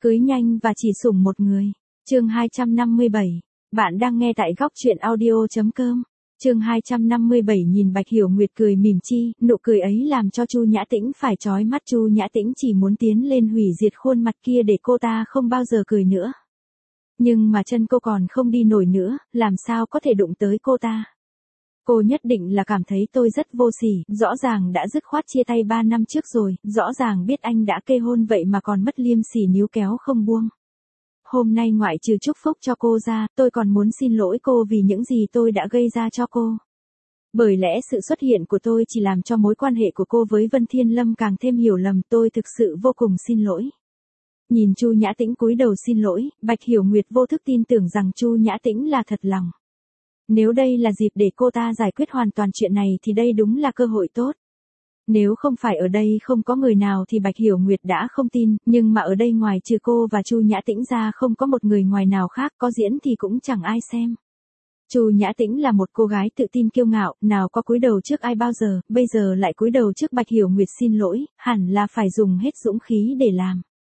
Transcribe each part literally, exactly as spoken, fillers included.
Cưới nhanh và chỉ sủng một người. Chương hai trăm năm mươi bảy. Bạn đang nghe tại góc truyện audio chấm com. Chương hai trăm năm mươi bảy nhìn Bạch Hiểu Nguyệt cười mỉm chi, nụ cười ấy làm cho Chu Nhã Tĩnh phải chói mắt. Chu Nhã Tĩnh chỉ muốn tiến lên hủy diệt khuôn mặt kia để cô ta không bao giờ cười nữa. Nhưng mà chân cô còn không đi nổi nữa, làm sao có thể đụng tới cô ta. Cô nhất định là cảm thấy tôi rất vô sỉ, rõ ràng đã dứt khoát chia tay ba năm trước rồi, rõ ràng biết anh đã kê hôn vậy mà còn mất liêm sỉ níu kéo không buông. Hôm nay ngoại trừ chúc phúc cho cô ra, tôi còn muốn xin lỗi cô vì những gì tôi đã gây ra cho cô. Bởi lẽ sự xuất hiện của tôi chỉ làm cho mối quan hệ của cô với Vân Thiên Lâm càng thêm hiểu lầm, tôi thực sự vô cùng xin lỗi. Nhìn Chu Nhã Tĩnh cúi đầu xin lỗi, Bạch Hiểu Nguyệt vô thức tin tưởng rằng Chu Nhã Tĩnh là thật lòng. Nếu đây là dịp để cô ta giải quyết hoàn toàn chuyện này thì đây đúng là cơ hội tốt. Nếu không phải ở đây không có người nào thì Bạch Hiểu Nguyệt đã không tin, nhưng mà ở đây ngoài trừ cô và Chu Nhã Tĩnh ra không có một người ngoài nào khác, có diễn thì cũng chẳng ai xem. Chu Nhã Tĩnh là một cô gái tự tin kiêu ngạo, nào có cúi đầu trước ai bao giờ, bây giờ lại cúi đầu trước Bạch Hiểu Nguyệt xin lỗi, hẳn là phải dùng hết dũng khí để làm.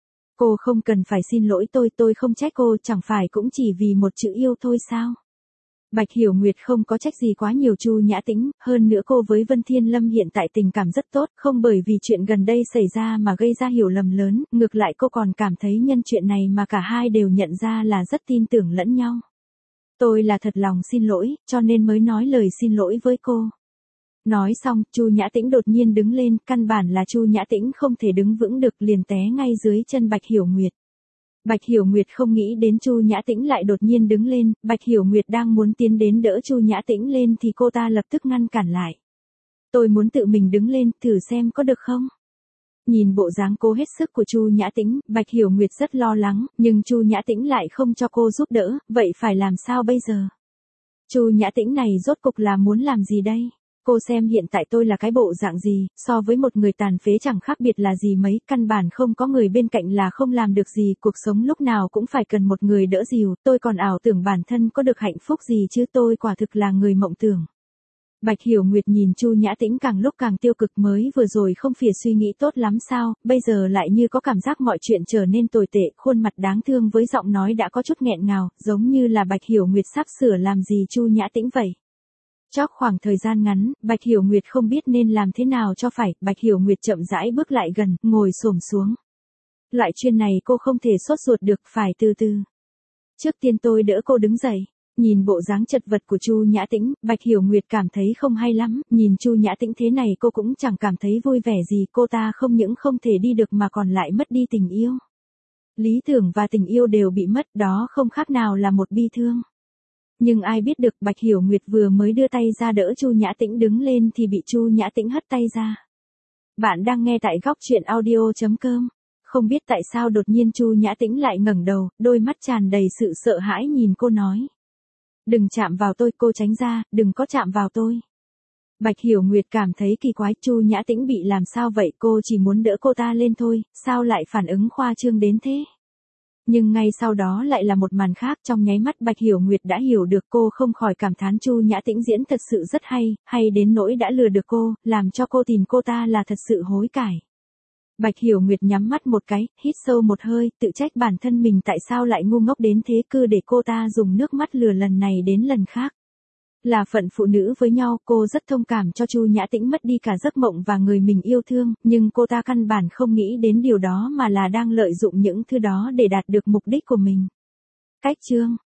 Cô không cần phải xin lỗi tôi, tôi không trách cô, chẳng phải cũng chỉ vì một chữ yêu thôi sao? Bạch Hiểu Nguyệt không có trách gì quá nhiều Chu Nhã Tĩnh, hơn nữa cô với Vân Thiên Lâm hiện tại tình cảm rất tốt, không bởi vì chuyện gần đây xảy ra mà gây ra hiểu lầm lớn, ngược lại cô còn cảm thấy nhân chuyện này mà cả hai đều nhận ra là rất tin tưởng lẫn nhau. Tôi là thật lòng xin lỗi, cho nên mới nói lời xin lỗi với cô. Nói xong, Chu Nhã Tĩnh đột nhiên đứng lên, căn bản là Chu Nhã Tĩnh không thể đứng vững được, liền té ngay dưới chân Bạch Hiểu Nguyệt. Bạch Hiểu Nguyệt không nghĩ đến Chu Nhã Tĩnh lại đột nhiên đứng lên, Bạch Hiểu Nguyệt đang muốn tiến đến đỡ Chu Nhã Tĩnh lên thì cô ta lập tức ngăn cản lại. Tôi muốn tự mình đứng lên, thử xem có được không? Nhìn bộ dáng cố hết sức của Chu Nhã Tĩnh, Bạch Hiểu Nguyệt rất lo lắng, nhưng Chu Nhã Tĩnh lại không cho cô giúp đỡ, vậy phải làm sao bây giờ? Chu Nhã Tĩnh này rốt cục là muốn làm gì đây? Cô xem hiện tại tôi là cái bộ dạng gì, so với một người tàn phế chẳng khác biệt là gì mấy, căn bản không có người bên cạnh là không làm được gì, cuộc sống lúc nào cũng phải cần một người đỡ dìu, tôi còn ảo tưởng bản thân có được hạnh phúc gì chứ, tôi quả thực là người mộng tưởng. Bạch Hiểu Nguyệt nhìn Chu Nhã Tĩnh càng lúc càng tiêu cực, mới vừa rồi không phải suy nghĩ tốt lắm sao, bây giờ lại như có cảm giác mọi chuyện trở nên tồi tệ, khuôn mặt đáng thương với giọng nói đã có chút nghẹn ngào, giống như là Bạch Hiểu Nguyệt sắp sửa làm gì Chu Nhã Tĩnh vậy. Trong khoảng thời gian ngắn, Bạch Hiểu Nguyệt không biết nên làm thế nào cho phải, Bạch Hiểu Nguyệt chậm rãi bước lại gần, ngồi xổm xuống. Loại chuyện này cô không thể sốt ruột được, phải từ từ. Trước tiên tôi đỡ cô đứng dậy. Nhìn bộ dáng chật vật của Chu Nhã Tĩnh, Bạch Hiểu Nguyệt cảm thấy không hay lắm, nhìn Chu Nhã Tĩnh thế này cô cũng chẳng cảm thấy vui vẻ gì, cô ta không những không thể đi được mà còn lại mất đi tình yêu. Lý tưởng và tình yêu đều bị mất, đó không khác nào là một bi thương. Nhưng ai biết được Bạch Hiểu Nguyệt vừa mới đưa tay ra đỡ Chu Nhã Tĩnh đứng lên thì bị Chu Nhã Tĩnh hất tay ra. Bạn đang nghe tại góc truyện audio chấm com. Không biết tại sao đột nhiên Chu Nhã Tĩnh lại ngẩng đầu, đôi mắt tràn đầy sự sợ hãi nhìn cô nói. Đừng chạm vào tôi, cô tránh ra, đừng có chạm vào tôi. Bạch Hiểu Nguyệt cảm thấy kỳ quái, Chu Nhã Tĩnh bị làm sao vậy, cô chỉ muốn đỡ cô ta lên thôi, sao lại phản ứng khoa trương đến thế? Nhưng ngay sau đó lại là một màn khác, trong nháy mắt Bạch Hiểu Nguyệt đã hiểu được, cô không khỏi cảm thán Chu Nhã Tĩnh diễn thật sự rất hay, hay đến nỗi đã lừa được cô, làm cho cô tìm cô ta là thật sự hối cải. Bạch Hiểu Nguyệt nhắm mắt một cái, hít sâu một hơi, tự trách bản thân mình tại sao lại ngu ngốc đến thế, cứ để cô ta dùng nước mắt lừa lần này đến lần khác. Là phận phụ nữ với nhau, cô rất thông cảm cho Chu Nhã Tĩnh mất đi cả giấc mộng và người mình yêu thương, nhưng cô ta căn bản không nghĩ đến điều đó mà là đang lợi dụng những thứ đó để đạt được mục đích của mình. Cách chương